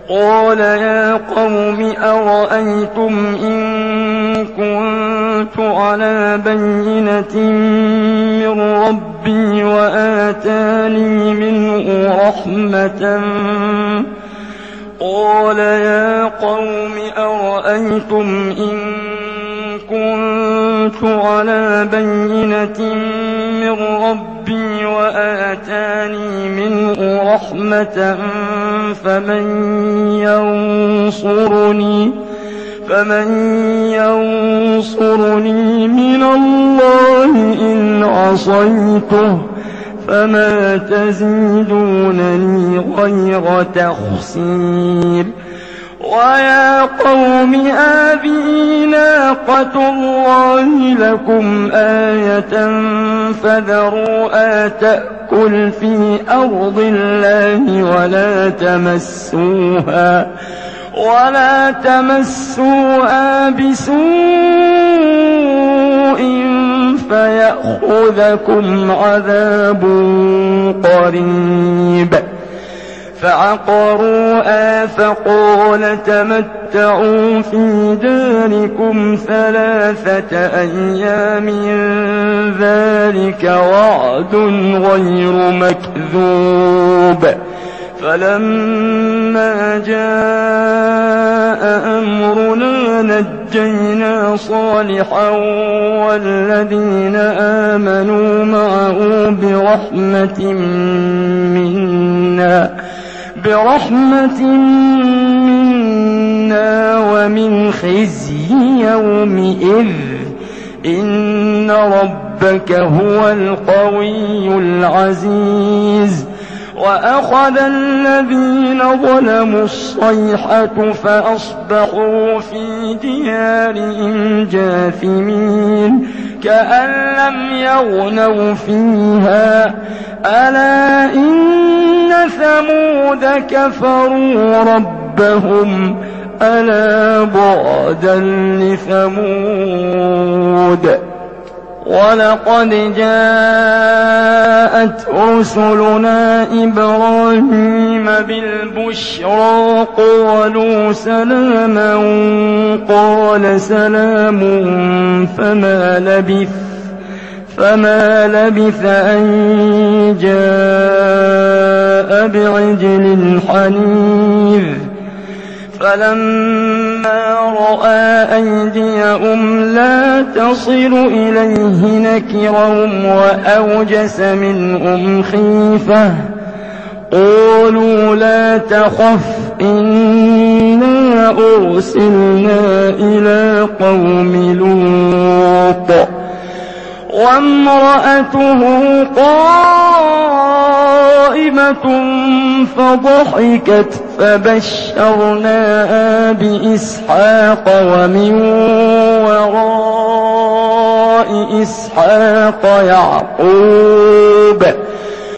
قال يا قوم أرأيتم إن كنت على بينة من ربي وآتاني منه رحمة قال يا قوم أرأيتم إن كنت على بينة من ربي وآتاني منه رحمة فمن ينصرني من الله إن عصيته فما تزيدونني غير تخسير ويا قوم هذه ناقة الله لكم آية فذروها تأكل في أرض الله ولا تمسوها بسوء فيأخذكم عذاب قريب فعقروها فقال تمتعوا في داركم 3 أيام ذلك وعد غير مكذوب فلما جاء أمرنا نجينا صالحا والذين آمنوا معه برحمة منا ومن خزي يومئذ إن ربك هو القوي العزيز وأخذ الذين ظلموا الصيحة فأصبحوا في ديارهم جاثمين كأن لم يغنوا فيها ألا إن ثمود كفروا ربهم ألا بعدا لثمود ولقد جاءت رسلنا إبراهيم بالبشرى قالوا سلاما قال سلام فما لبث أن جاء بعجل حنيذ فلما رأى أيديهم لا تصل إليه نكرهم وأوجس منهم خيفة قالوا لا تخف إنا أرسلنا إلى قوم لوط وامرأته قائمة فضحكت فبشرناها بإسحاق ومن وراء إسحاق يعقوب